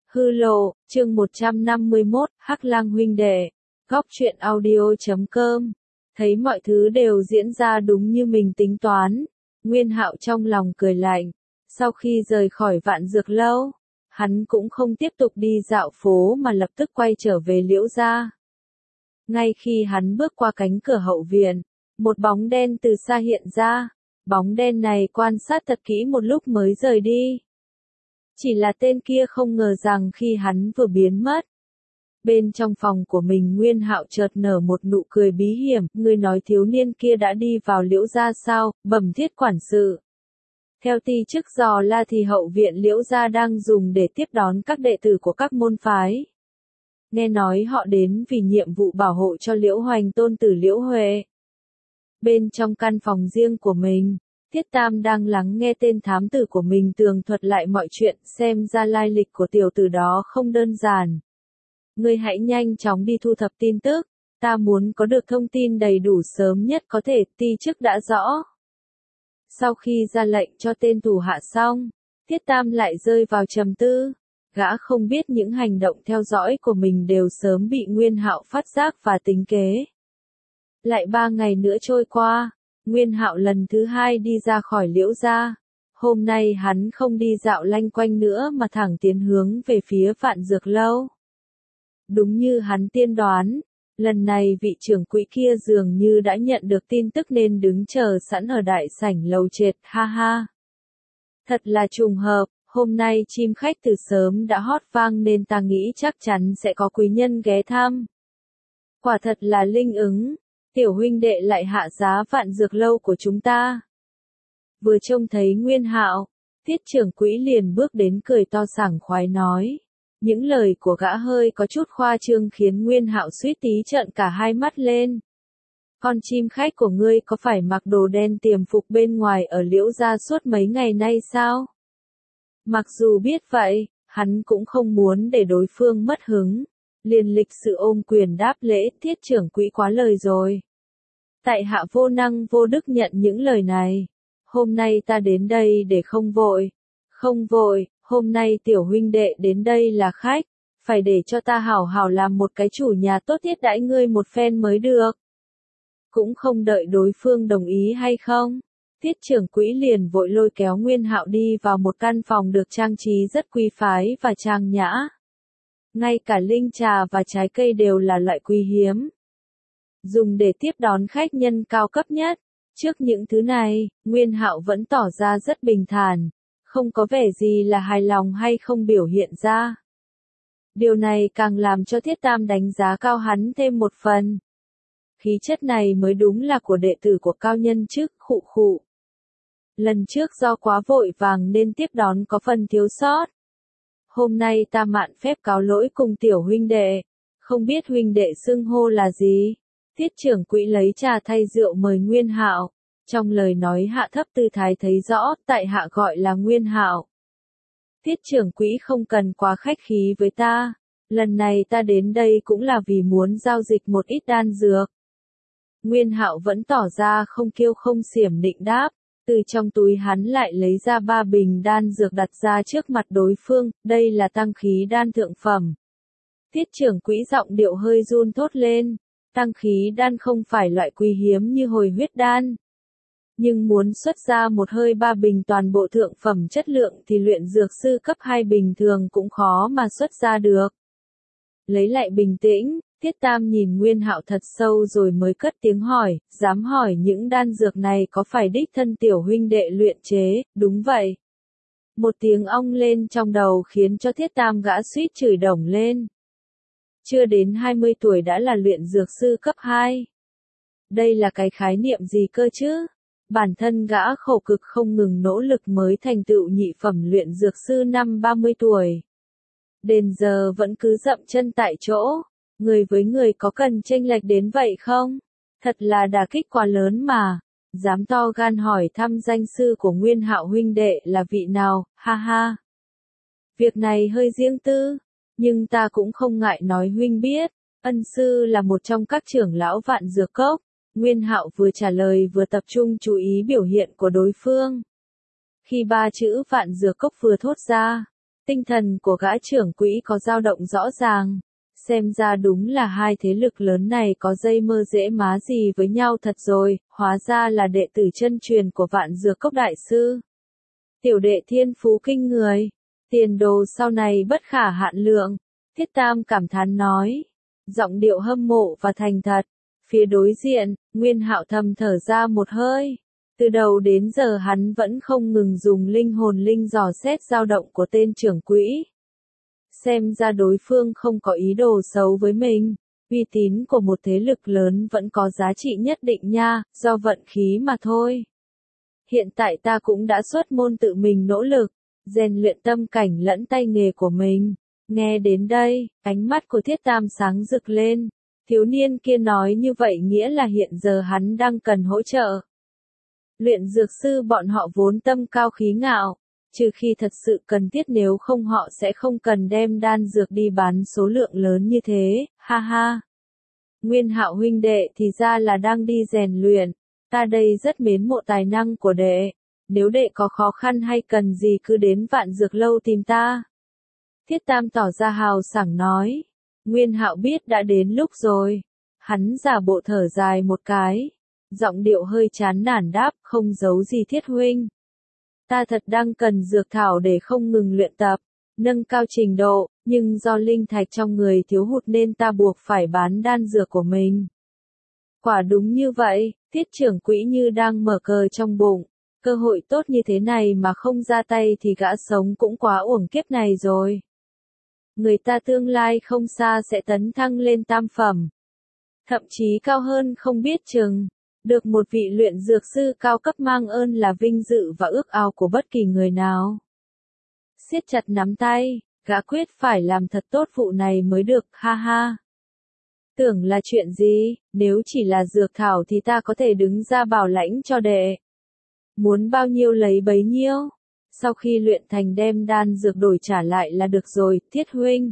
Hư lộ, chương 151, Hắc Lang huynh đệ. Góc truyện audio.com. Thấy mọi thứ đều diễn ra đúng như mình tính toán, Nguyên Hạo trong lòng cười lạnh. Sau khi rời khỏi Vạn Dược Lâu, hắn cũng không tiếp tục đi dạo phố mà lập tức quay trở về Liễu gia. Ngay khi hắn bước qua cánh cửa hậu viện, một bóng đen từ xa hiện ra. Bóng đen này quan sát thật kỹ một lúc mới rời đi. Chỉ là tên kia không ngờ rằng khi hắn vừa biến mất, bên trong phòng của mình Nguyên Hạo chợt nở một nụ cười bí hiểm. Ngươi nói thiếu niên kia đã đi vào Liễu gia sao? Bẩm Thiết quản sự. Theo ti chức dò la thì hậu viện Liễu gia đang dùng để tiếp đón các đệ tử của các môn phái. Nghe nói họ đến vì nhiệm vụ bảo hộ cho Liễu Hoành tôn tử Liễu Huệ. Bên trong căn phòng riêng của mình, Thiết Tam đang lắng nghe tên thám tử của mình tường thuật lại mọi chuyện, xem ra lai lịch của tiểu tử đó không đơn giản. Ngươi hãy nhanh chóng đi thu thập tin tức, ta muốn có được thông tin đầy đủ sớm nhất có thể. Ti chức đã rõ. Sau khi ra lệnh cho tên thủ hạ xong, Thiết Tam lại rơi vào trầm tư. Gã không biết những hành động theo dõi của mình đều sớm bị Nguyên Hạo phát giác và tính kế. Lại 3 ngày nữa trôi qua, Nguyên Hạo lần thứ 2 đi ra khỏi Liễu gia. Hôm nay hắn không đi dạo lanh quanh nữa mà thẳng tiến hướng về phía Vạn Dược Lâu. Đúng như hắn tiên đoán, lần này vị trưởng quỹ kia dường như đã nhận được tin tức nên đứng chờ sẵn ở đại sảnh lầu trệt, ha ha. Thật là trùng hợp, hôm nay chim khách từ sớm đã hót vang nên ta nghĩ chắc chắn sẽ có quý nhân ghé thăm. Quả thật là linh ứng. Tiểu huynh đệ lại hạ giá Vạn Dược Lâu của chúng ta. Vừa trông thấy Nguyên Hạo, Tiết trưởng quỹ liền bước đến cười to sảng khoái nói. Những lời của gã hơi có chút khoa trương khiến Nguyên Hạo suýt tí trợn cả hai mắt lên. Con chim khách của ngươi có phải mặc đồ đen tiềm phục bên ngoài ở Liễu gia suốt mấy ngày nay sao? Mặc dù biết vậy, hắn cũng không muốn để đối phương mất hứng. Liền lịch sự ôm quyền đáp lễ. Thiết trưởng quỹ quá lời rồi. Tại hạ vô năng vô đức nhận những lời này. Hôm nay ta đến đây để không vội. Không vội, hôm nay tiểu huynh đệ đến đây là khách. Phải để cho ta hảo hảo làm một cái chủ nhà tốt thiết đãi ngươi một phen mới được. Cũng không đợi đối phương đồng ý hay không. Tiết trưởng quỹ liền vội lôi kéo Nguyên Hạo đi vào một căn phòng được trang trí rất quý phái và trang nhã. Ngay cả linh trà và trái cây đều là loại quý hiếm, dùng để tiếp đón khách nhân cao cấp nhất. Trước những thứ này, Nguyên Hạo vẫn tỏ ra rất bình thản, không có vẻ gì là hài lòng hay không biểu hiện ra. Điều này càng làm cho Thiết Tam đánh giá cao hắn thêm một phần. Khí chất này mới đúng là của đệ tử của cao nhân chức. Khụ khụ. Lần trước do quá vội vàng nên tiếp đón có phần thiếu sót. Hôm nay ta mạn phép cáo lỗi cùng tiểu huynh đệ. Không biết huynh đệ xưng hô là gì? Tiết trưởng quỹ lấy trà thay rượu mời Nguyên Hạo. Trong lời nói hạ thấp tư thái thấy rõ, tại hạ gọi là Nguyên Hạo. Tiết trưởng quỹ không cần quá khách khí với ta. Lần này ta đến đây cũng là vì muốn giao dịch một ít đan dược. Nguyên Hạo vẫn tỏ ra không kiêu không xiểm nịnh đáp. Từ trong túi hắn lại lấy ra 3 bình đan dược đặt ra trước mặt đối phương. Đây là tăng khí đan thượng phẩm. Tiết trưởng quỹ giọng điệu hơi run thốt lên. Tăng khí đan không phải loại quý hiếm như hồi huyết đan. Nhưng muốn xuất ra một hơi 3 bình toàn bộ thượng phẩm chất lượng thì luyện dược sư cấp 2 bình thường cũng khó mà xuất ra được. Lấy lại bình tĩnh, Thiết Tam nhìn Nguyên Hạo thật sâu rồi mới cất tiếng hỏi, dám hỏi những đan dược này có phải đích thân tiểu huynh đệ luyện chế? Đúng vậy. Một tiếng ong lên trong đầu khiến cho Thiết Tam gã suýt chửi đồng lên. Chưa đến 20 tuổi đã là luyện dược sư cấp 2. Đây là cái khái niệm gì cơ chứ? Bản thân gã khổ cực không ngừng nỗ lực mới thành tựu nhị phẩm luyện dược sư năm 30 tuổi. Đến giờ vẫn cứ dậm chân tại chỗ. Người với người có cần chênh lệch đến vậy không? Thật là đả kích quá lớn mà. Dám to gan hỏi thăm danh sư của Nguyên Hạo huynh đệ là vị nào, ha ha. Việc này hơi riêng tư. Nhưng ta cũng không ngại nói huynh biết, ân sư là một trong các trưởng lão Vạn Dược Cốc. Nguyên Hạo vừa trả lời vừa tập trung chú ý biểu hiện của đối phương. Khi 3 chữ Vạn Dược Cốc vừa thốt ra, Tinh thần của gã trưởng quỹ có dao động rõ ràng. Xem ra đúng là hai thế lực lớn này có dây mơ dễ má gì với nhau thật rồi, hóa ra là đệ tử chân truyền của Vạn Dược Cốc đại sư. Tiểu đệ thiên phú kinh người, tiền đồ sau này bất khả hạn lượng, Thiết Tam cảm thán nói, giọng điệu hâm mộ và thành thật. Phía đối diện, Nguyên Hạo thầm thở ra một hơi. Từ đầu đến giờ hắn vẫn không ngừng dùng linh hồn linh dò xét dao động của tên trưởng quỹ. Xem ra đối phương không có ý đồ xấu với mình, uy tín của một thế lực lớn vẫn có giá trị nhất định nha, do vận khí mà thôi. Hiện tại ta cũng đã xuất môn tự mình nỗ lực, rèn luyện tâm cảnh lẫn tay nghề của mình. Nghe đến đây, ánh mắt của Thiết Tam sáng rực lên. Thiếu niên kia nói như vậy nghĩa là hiện giờ hắn đang cần hỗ trợ. Luyện dược sư bọn họ vốn tâm cao khí ngạo, trừ khi thật sự cần thiết, nếu không họ sẽ không cần đem đan dược đi bán số lượng lớn như thế, ha ha. Nguyên Hạo huynh đệ thì ra là đang đi rèn luyện, ta đây rất mến mộ tài năng của đệ, nếu đệ có khó khăn hay cần gì cứ đến Vạn Dược Lâu tìm ta. Thiết Tam tỏ ra hào sảng nói. Nguyên Hạo biết đã đến lúc rồi. Hắn giả bộ thở dài một cái. Giọng điệu hơi chán nản đáp, không giấu gì Thiết huynh. Ta thật đang cần dược thảo để không ngừng luyện tập, nâng cao trình độ, nhưng do linh thạch trong người thiếu hụt nên ta buộc phải bán đan dược của mình. Quả đúng như vậy, Thiết trưởng quỹ như đang mở cờ trong bụng. Cơ hội tốt như thế này mà không ra tay thì gã sống cũng quá uổng kiếp này rồi. Người ta tương lai không xa sẽ tấn thăng lên tam phẩm. Thậm chí cao hơn không biết chừng. Được một vị luyện dược sư cao cấp mang ơn là vinh dự và ước ao của bất kỳ người nào. Siết chặt nắm tay, gã quyết phải làm thật tốt vụ này mới được, ha ha. Tưởng là chuyện gì, nếu chỉ là dược thảo thì ta có thể đứng ra bảo lãnh cho đệ. Muốn bao nhiêu lấy bấy nhiêu. Sau khi luyện thành đem đan dược đổi trả lại là được rồi, Thiết huynh.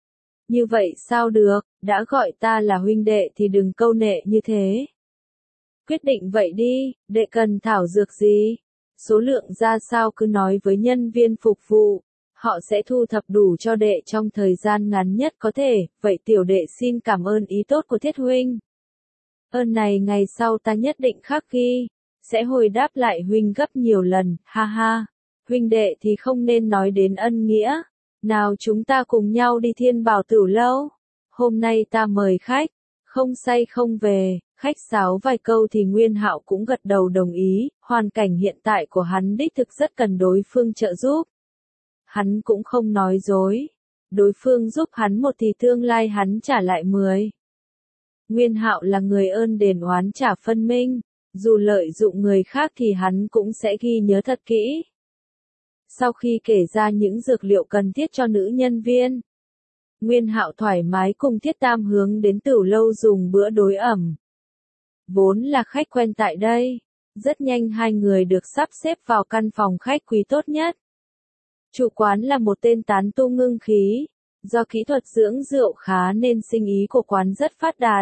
Như vậy sao được, đã gọi ta là huynh đệ thì đừng câu nệ như thế. Quyết định vậy đi, đệ cần thảo dược gì? Số lượng ra sao cứ nói với nhân viên phục vụ, họ sẽ thu thập đủ cho đệ trong thời gian ngắn nhất có thể, vậy tiểu đệ xin cảm ơn ý tốt của Thiết huynh. Ơn này ngày sau ta nhất định khắc ghi, sẽ hồi đáp lại huynh gấp nhiều lần, ha ha. Huynh đệ thì không nên nói đến ân nghĩa. Nào chúng ta cùng nhau đi Thiên Bảo Tửu Lâu. Hôm nay ta mời khách, không say không về. Khách sáo vài câu thì Nguyên Hạo cũng gật đầu đồng ý, hoàn cảnh hiện tại của hắn đích thực rất cần đối phương trợ giúp. Hắn cũng không nói dối, đối phương giúp hắn một thì tương lai hắn trả lại 10. Nguyên Hạo là người ơn đền oán trả phân minh, dù lợi dụng người khác thì hắn cũng sẽ ghi nhớ thật kỹ. Sau khi kể ra những dược liệu cần thiết cho nữ nhân viên, Nguyên Hạo thoải mái cùng Thiết Tam hướng đến Tửu Lâu dùng bữa đối ẩm. Vốn là khách quen tại đây, rất nhanh hai người được sắp xếp vào căn phòng khách quý tốt nhất. Chủ quán là một tên tán tu ngưng khí, do kỹ thuật dưỡng rượu khá nên sinh ý của quán rất phát đạt.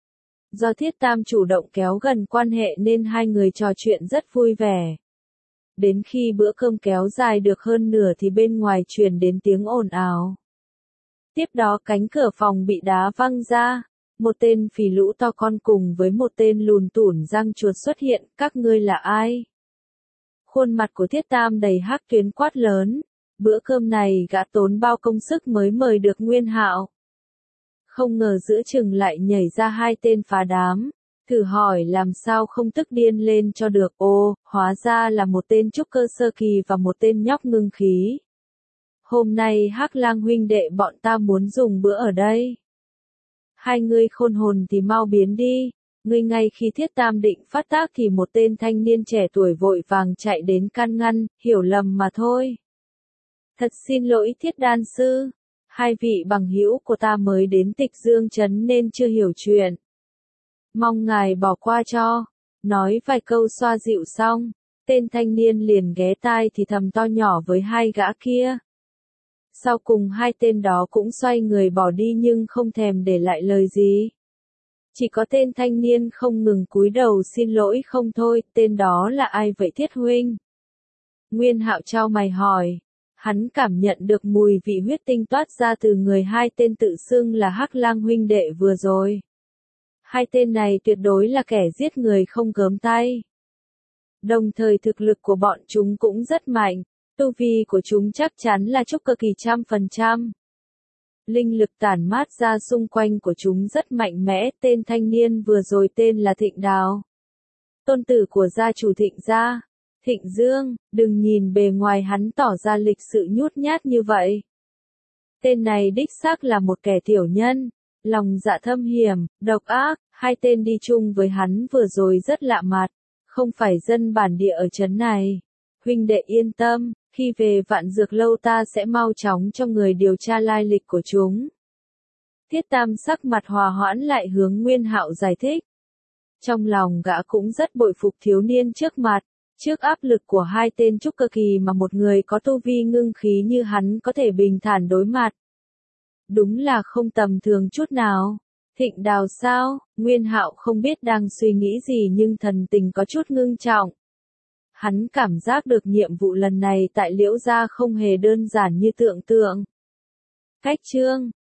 Do Thiết Tam chủ động kéo gần quan hệ nên hai người trò chuyện rất vui vẻ. Đến khi bữa cơm kéo dài được hơn nửa thì bên ngoài truyền đến tiếng ồn ào. Tiếp đó cánh cửa phòng bị đá văng ra. Một tên phì lũ to con cùng với một tên lùn tủn răng chuột xuất hiện, các ngươi là ai? Khuôn mặt của Thiết Tam đầy hắc tuyến quát lớn, bữa cơm này gã tốn bao công sức mới mời được Nguyên Hạo. Không ngờ giữa chừng lại nhảy ra hai tên phá đám, thử hỏi làm sao không tức điên lên cho được, ô, hóa ra là một tên trúc cơ sơ kỳ và một tên nhóc ngưng khí. Hôm nay Hắc Lang huynh đệ bọn ta muốn dùng bữa ở đây. Hai ngươi khôn hồn thì mau biến đi. Ngươi ngay khi Thiết Tam định phát tác thì một tên thanh niên trẻ tuổi vội vàng chạy đến can ngăn, hiểu lầm mà thôi. Thật xin lỗi Thiết đan sư, hai vị bằng hữu của ta mới đến Tịch Dương Trấn nên chưa hiểu chuyện. Mong ngài bỏ qua cho. Nói vài câu xoa dịu xong, tên thanh niên liền ghé tai thì thầm to nhỏ với hai gã kia. Sau cùng hai tên đó cũng xoay người bỏ đi nhưng không thèm để lại lời gì. Chỉ có tên thanh niên không ngừng cúi đầu xin lỗi không thôi, tên đó là ai vậy Thiết huynh? Nguyên Hạo chau mày hỏi. Hắn cảm nhận được mùi vị huyết tinh toát ra từ người hai tên tự xưng là Hắc Lang huynh đệ vừa rồi. Hai tên này tuyệt đối là kẻ giết người không gớm tay. Đồng thời thực lực của bọn chúng cũng rất mạnh, tu vi của chúng chắc chắn là trúc cơ kỳ 100%. Linh lực tản mát ra xung quanh của chúng rất mạnh mẽ, tên thanh niên vừa rồi tên là Thịnh Đào. Tôn tử của gia chủ Thịnh gia, Thịnh Dương, đừng nhìn bề ngoài hắn tỏ ra lịch sự nhút nhát như vậy. Tên này đích xác là một kẻ tiểu nhân, lòng dạ thâm hiểm, độc ác, hai tên đi chung với hắn vừa rồi rất lạ mặt, không phải dân bản địa ở trấn này. Huynh đệ yên tâm, khi về Vạn Dược Lâu ta sẽ mau chóng cho người điều tra lai lịch của chúng. Thiết Tam sắc mặt hòa hoãn lại hướng Nguyên Hạo giải thích. Trong lòng gã cũng rất bội phục thiếu niên trước mặt, trước áp lực của hai tên trúc cơ kỳ mà một người có tu vi ngưng khí như hắn có thể bình thản đối mặt. Đúng là không tầm thường chút nào. Thịnh Đào sao? Nguyên Hạo không biết đang suy nghĩ gì nhưng thần tình có chút ngưng trọng. Hắn cảm giác được nhiệm vụ lần này tại Liễu gia không hề đơn giản như tưởng tượng. Cách chương